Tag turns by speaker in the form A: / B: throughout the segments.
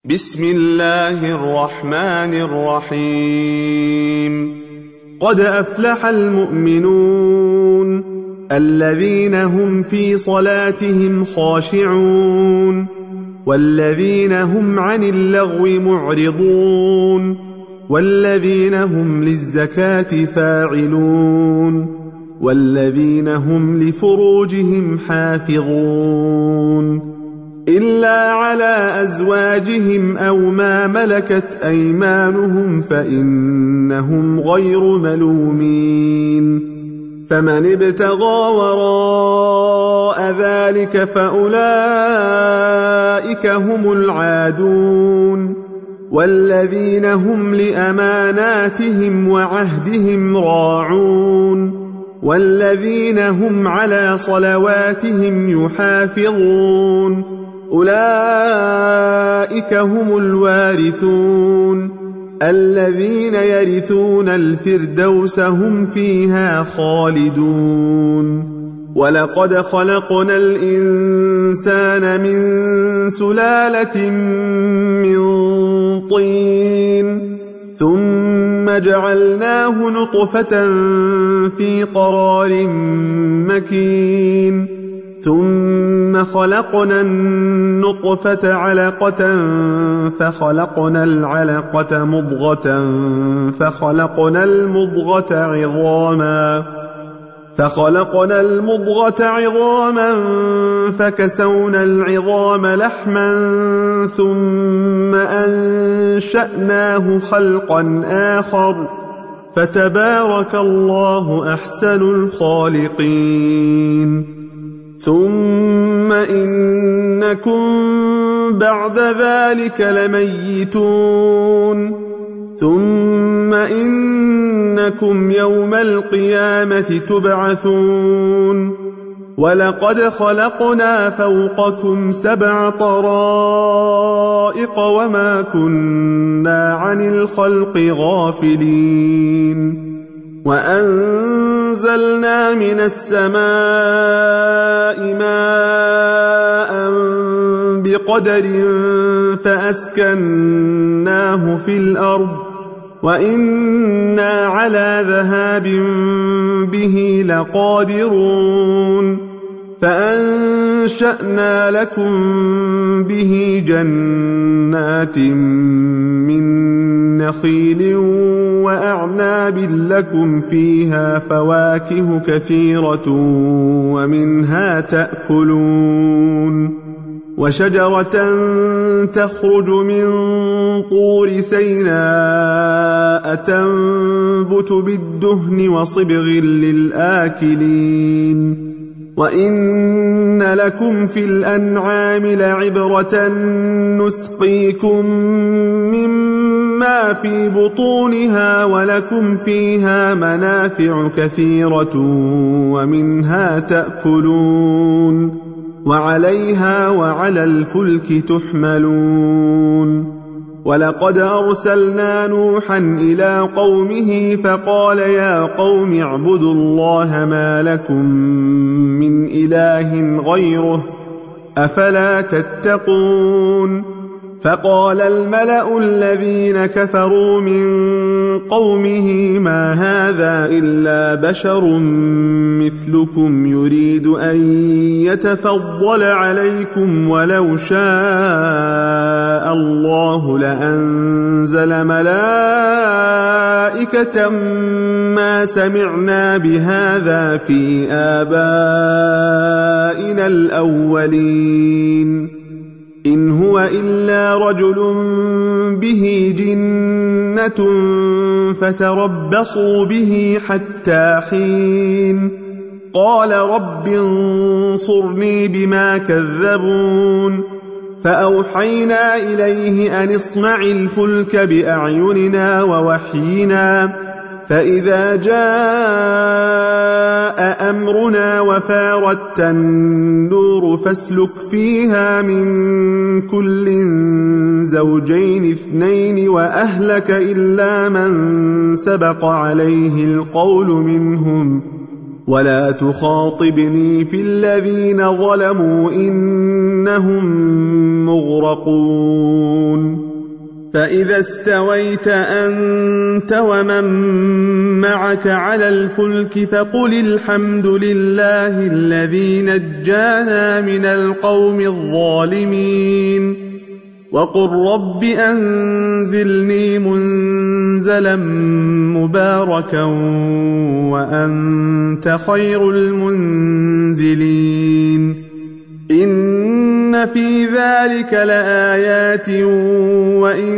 A: بسم الله الرحمن الرحيم قد أفلح المؤمنون الذين هم في صلاتهم خاشعون والذين هم عن اللغو معرضون والذين هم للزكاة فاعلون والذين هم لفروجهم حافظون إلا على أزواجهم أو ما ملكت أيمانهم فإنهم غير ملومين فمن ابتغى وراء ذلك فأولئك هم العادون والذين هم لأماناتهم وعهدهم راعون والذين هم على صلواتهم يحافظون أولئك هم الوارثون الذين يرثون الفردوس هم فيها خالدون ولقد خلقنا الإنسان من سلالة من طين ثم جعلناه نطفة في قرار مكين ثم خلقنا النطفة علقة فخلقنا العلقة مضغة فخلقنا المضغة عظاما فكسونا العظام لحما ثم أنشأناه خلقا آخر فتبارك الله أحسن الخالقين ثم إنكم بعد ذلك لميتون ثم إنكم يوم القيامة تبعثون ولقد خلقنا فوقكم 7 طرائق وما كنا عن الخلق غافلين وأنزلنا من السماء ماء بقدر فأسكناه في الأرض وإنا على ذهاب به لقادرون فأنشأنا لكم به جنات من نخيل وأعناب لكم فيها فواكه كثيرة ومنها تأكلون وشجرة تخرج من طور سيناء تنبت بالدهن وصبغ للآكلين وإن لكم في الأنعام لعبرة نسقيكم مما في بطونها ولكم فيها منافع كثيرة ومنها تأكلون وعليها وعلى الفلك تحملون ولقد أرسلنا نوحا إلى قومه فقال يا قوم اعبدوا الله ما لكم من إله غيره أفلا تتقون فقال الملأ الذين كفروا من قومه ما هذا إلا بشر مثلكم يريد أن يتفضل عليكم ولو شاء الله لأنزل ملائكة ما سمعنا بهذا في آبائنا الأولين إن هو إلا رجل به جنة فتربصوا به حتى حين قال رب انصرني بما كذبون فأوحينا إليه أن اصنع الفلك بأعيننا ووحينا فإذا جاء أمرنا وفارت النور فاسلك فيها من كل زوجين 2 وأهلك إلا من سبق عليه القول منهم ولا تخاطبني في الذين ظلموا إنهم مغرقون. فإذا استويت أنت ومن معك على الفلك فقل الحمد لله الذي نجانا من القوم الظالمين وقل رب أنزلني منزلا مباركا وأنت خير المنزلين إن في ذلك لآيات وإن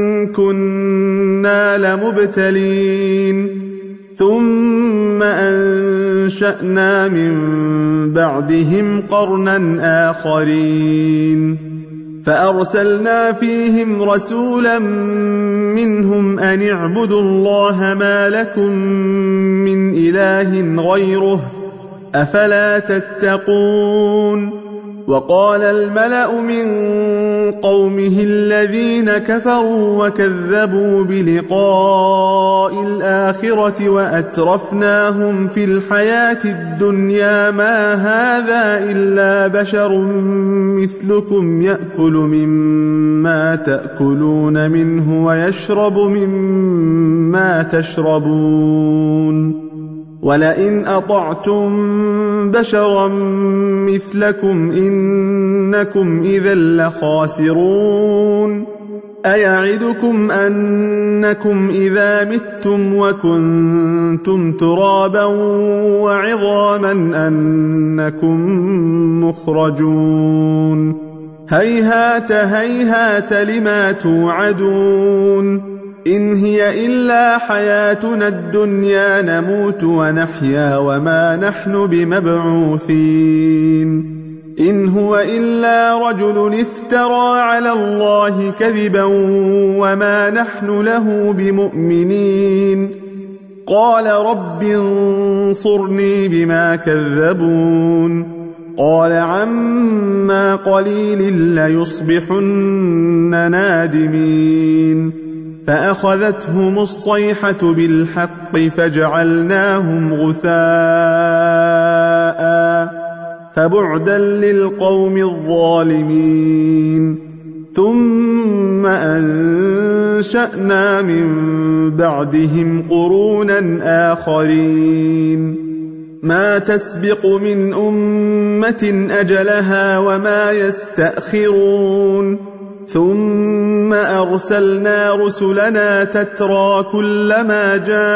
A: كنا لمبتلين ثم أنشأنا من بعدهم قرنا آخرين فأرسلنا فيهم رسولا منهم أن اعبدوا الله ما لكم من إله غيره أفلا تتقون وقال الملأ من قومه الذين كفروا وكذبوا بلقاء الآخرة وأترفناهم في الحياة الدنيا ما هذا إلا بشر مثلكم يأكل مما تأكلون منه ويشرب مما تشربون ولئن أطعتم بشرا مثلكم إنكم إذا لخاسرون أيعدكم أنكم إذا متم وكنتم ترابا وعظاما أنكم مخرجون هيهات هيهات لما توعدون إن هي إلا حياتنا الدنيا نموت ونحيا وما نحن بمبعوثين إن هو إلا رجل افترى على الله كذبا وما نحن له بمؤمنين قال رب انصرني بما كذبون قال عما قليل ليصبحن نادمين فأخذتهم الصيحة بالحق فجعلناهم غثاء فبعدا للقوم الظالمين ثم أنشأنا من بعدهم قرونا آخرين ما تسبق من أمة أجلها وما يستأخرون ثم أرسلنا رسلنا تترى كلما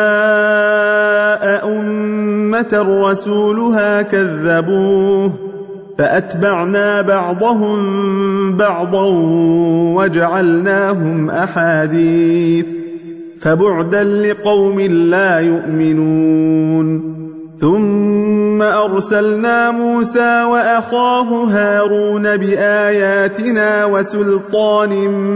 A: جاء أمة رسولها كذبوه فأتبعنا بعضهم بعضا وجعلناهم أحاديث فبعدا لقوم لا يؤمنون ثم أرسلنا موسى وأخاه هارون بآياتنا وسلطان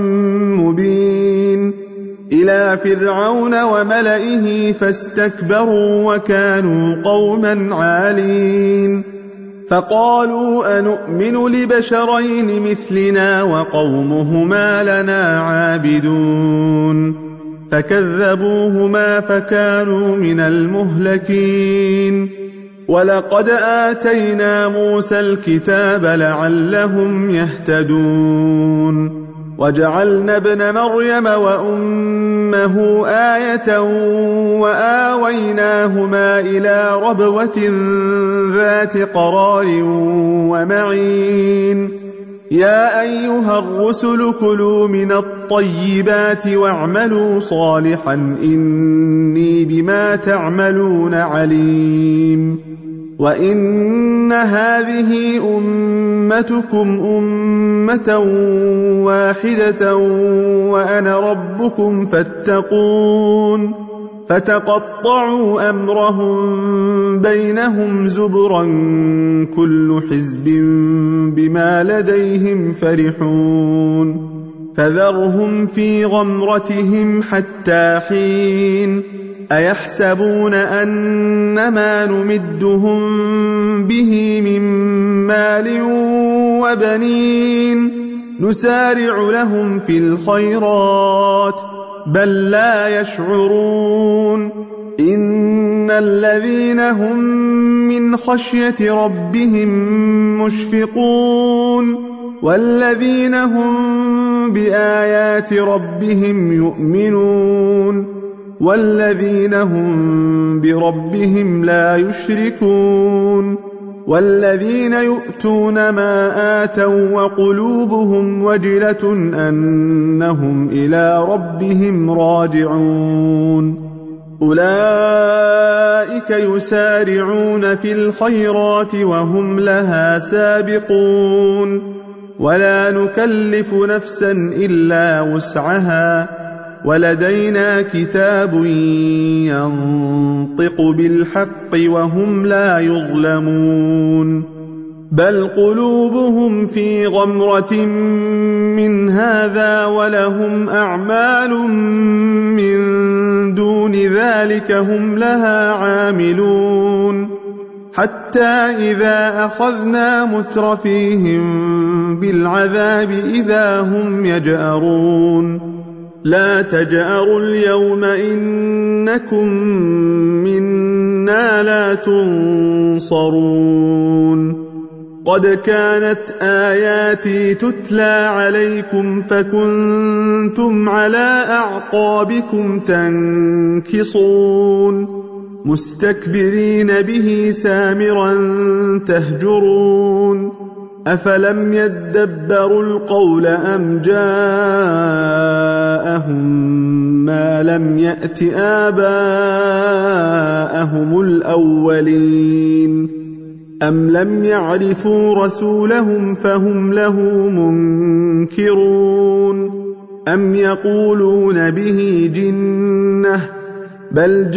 A: مبين إلى فرعون وملئه فاستكبروا وكانوا قوما عالين فقالوا أنؤمن لبشرين مثلنا وقومهما لنا عابدون فكذبوهما فكانوا من المهلكين ولقد آتينا موسى الكتاب لعلهم يهتدون وجعلنا ابن مريم وأمه آية وآويناهما إلى ربوة ذات قرار ومعين يا أيها الرسل كلوا من الطيبات واعملوا صالحا إني بما تعملون عليم وإن هذه أمتكم أمة واحدة وأنا ربكم فاتقون فتقطعوا أمرهم بينهم زبرا كل حزب بما لديهم فرحون فذرهم في غمرتهم حتى حين أيحسبون أنما نمدهم به من مال وبنين نسارع لهم في الخيرات بل لا يشعرون إن الذين هم من خشية ربهم مشفقون والذين هم بآيات ربهم يؤمنون والذين هم بربهم لا يشركون والذين يؤتون ما آتوا وقلوبهم وجلة أنهم إلى ربهم راجعون أولئك يسارعون في الخيرات وهم لها سابقون ولا نكلف نفسا إلا وسعها ولدينا كتاب ينطق بالحق وهم لا يظلمون بل قلوبهم في غمرة من هذا ولهم أعمال من دون ذلك هم لها عاملون حتى إذا أخذنا مترفيهم بالعذاب إذا هم يجأرون لا تجأروا اليوم إنكم منا لا تنصرون قد كانت آياتي تتلى عليكم فكنتم على أعقابكم تنكصون مستكبرين به سامرا تهجرون أفلم يدبروا القول أم جاءهم ما لم يأت آباءهم الأولين أم لم يعرفوا رسولهم فهم له منكرون أم يقولون به جنة بل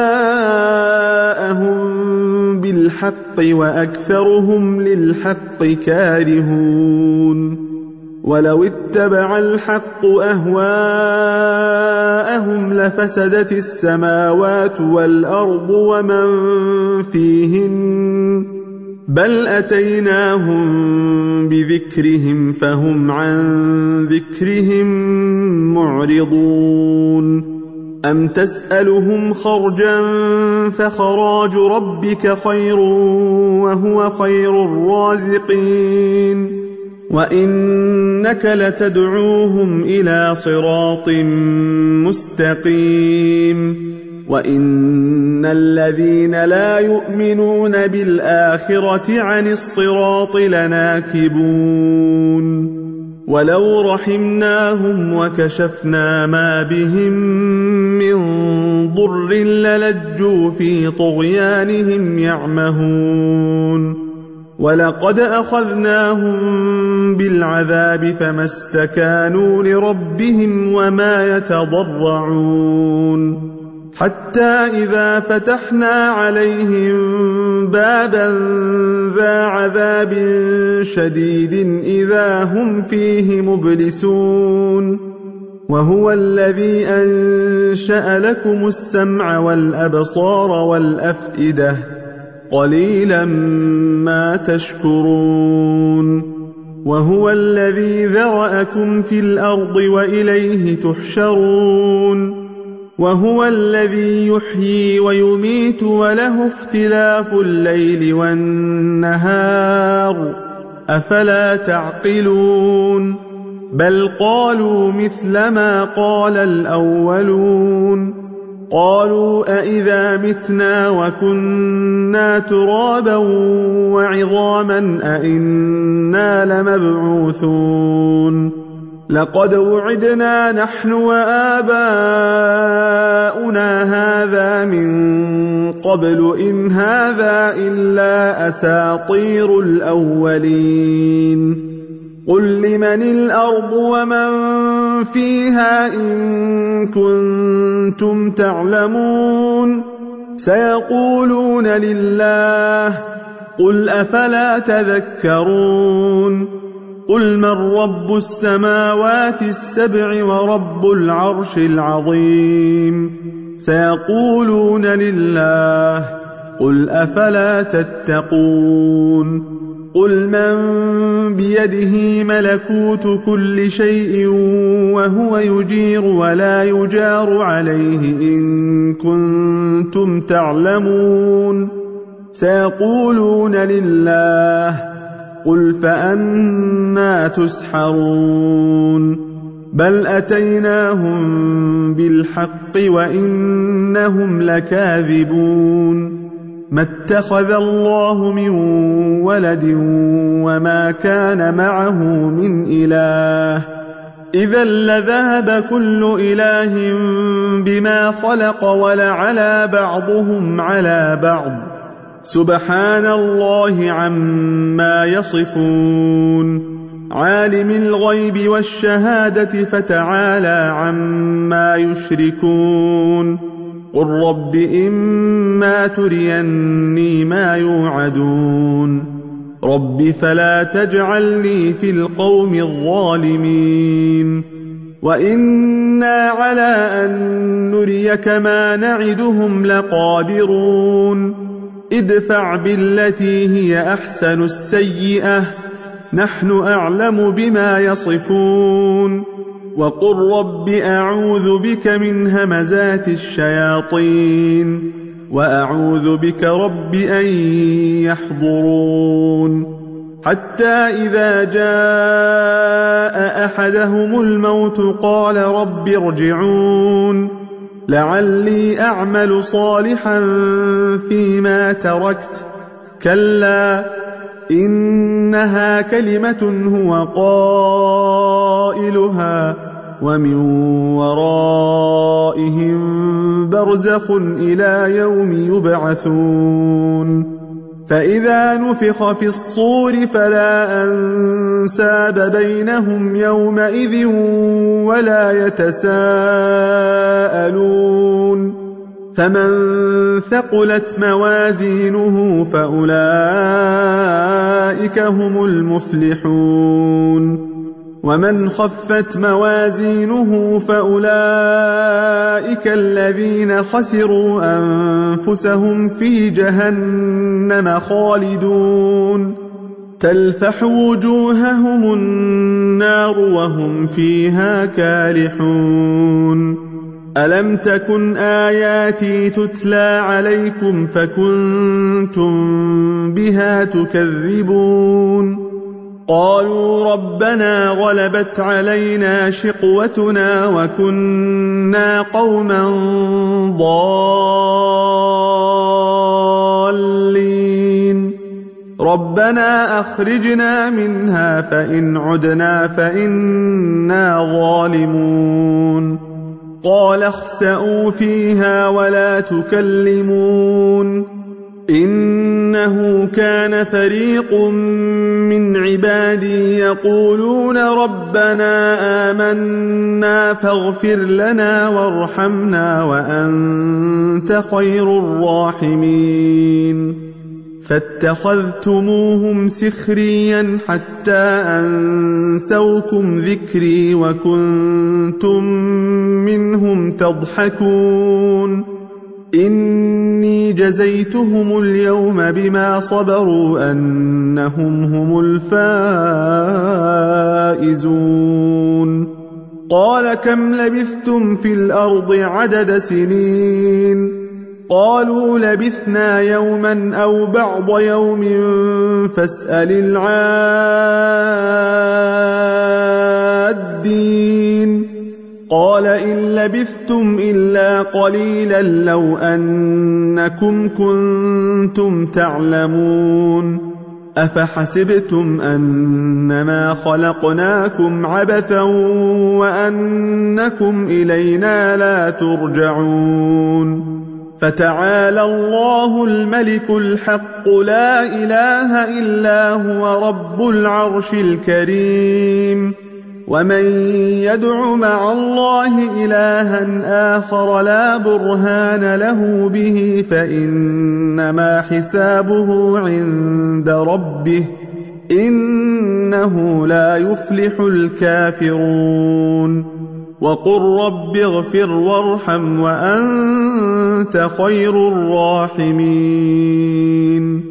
A: جاءهم بالحق وأكثرهم للحق كارهون ولو اتبع الحق أهواءهم لفسدت السماوات والأرض ومن فيهن بل أتيناهم بذكرهم فهم عن ذكرهم معرضون أم تسألهم خرجا فخراج ربك خير وهو خير الرازقين وإنك لتدعوهم إلى صراط مستقيم وإن الذين لا يؤمنون بالآخرة عن الصراط لناكبون ولو رحمناهم وكشفنا ما بهم من ضر للجوا في طغيانهم يعمهون ولقد أخذناهم بالعذاب فما استكانوا لربهم وما يتضرعون حتى إذا فتحنا عليهم بابا ذا عذاب شديد إذا هم فيه مبلسون وهو الذي أنشأ لكم السمع والأبصار والأفئدة قليلا ما تشكرون وهو الذي ذرأكم في الأرض وإليه تحشرون وهو الذي يحيي ويميت وله اختلاف الليل والنهار أفلا تعقلون بل قالوا مثل ما قال الأولون قالوا أإذا متنا وكنا ترابا وعظاما أإنا لمبعوثون لقد وعدنا نحن وآباؤنا هذا من قبل إن هذا إلا أساطير الأولين قل لمن الأرض ومن فيها إن كنتم تعلمون سيقولون لله قل أفلا تذكرون قل من رب السماوات السبع ورب العرش العظيم سيقولون لله قل أفلا تتقون قل من بيده ملكوت كل شيء وهو يجير ولا يجار عليه إن كنتم تعلمون سيقولون لله قل فأنى تسحرون بل أتيناهم بالحق وإنهم لكاذبون ما اتخذ الله من ولد وما كان معه من إله إذا لذهب كل إله بما خلق ولعلى بعضهم على بعض سبحان الله عما يصفون عالم الغيب والشهادة فتعالى عما يشركون قل رب إما تريني ما يوعدون رب فلا تجعلني في القوم الظالمين وإنا على أن نريك ما نعدهم لقادرون ادفع بالتي هي أحسن السيئة نحن أعلم بما يصفون وقل رب أعوذ بك من همزات الشياطين وأعوذ بك رب أن يحضرون حتى إذا جاء أحدهم الموت قال رب ارجعون لعلي أعمل صالحا فيما تركت كلا إنها كلمة هو قائلها ومن ورائهم برزخ إلى يوم يبعثون فإذا نفخ في الصور فلا أنساب بينهم يومئذ ولا يتساءلون فمن ثقلت موازينه فأولئك هم المفلحون ومن خفت موازينه فأولئك الذين خسروا أنفسهم في جهنم خالدون تلفح وجوههم النار وهم فيها كالحون ألم تكن آياتي تتلى عليكم فكنتم بها تكذبون قالوا ربنا غلبت علينا شقوتنا وكنا قوما ضالين ربنا أخرجنا منها فإن عدنا فإنا ظالمون قال اخسئوا فيها ولا تكلمون إنه كان فريق من عبادي يقولون ربنا آمنا فاغفر لنا وارحمنا وأنت خير الراحمين فاتخذتموهم سخريا حتى أنسوكم ذكري وكنتم منهم تضحكون إني جزيتهم اليوم بما صبروا أنهم هم الفائزون قال كم لبثتم في الأرض عدد سنين قالوا لبثنا يوما أو بعض يوم فاسأل العادين قال إن لبثتم إلا قليلا لو أنكم كنتم تعلمون أفحسبتم أنما خلقناكم عبثا وأنكم إلينا لا ترجعون فتعالى الله الملك الحق لا إله إلا هو رب العرش الكريم ومن يدع مع الله إلها آخر لا برهان له به فإنما حسابه عند ربه إنه لا يفلح الكافرون وقل رب اغفر وارحم وأنت خير الراحمين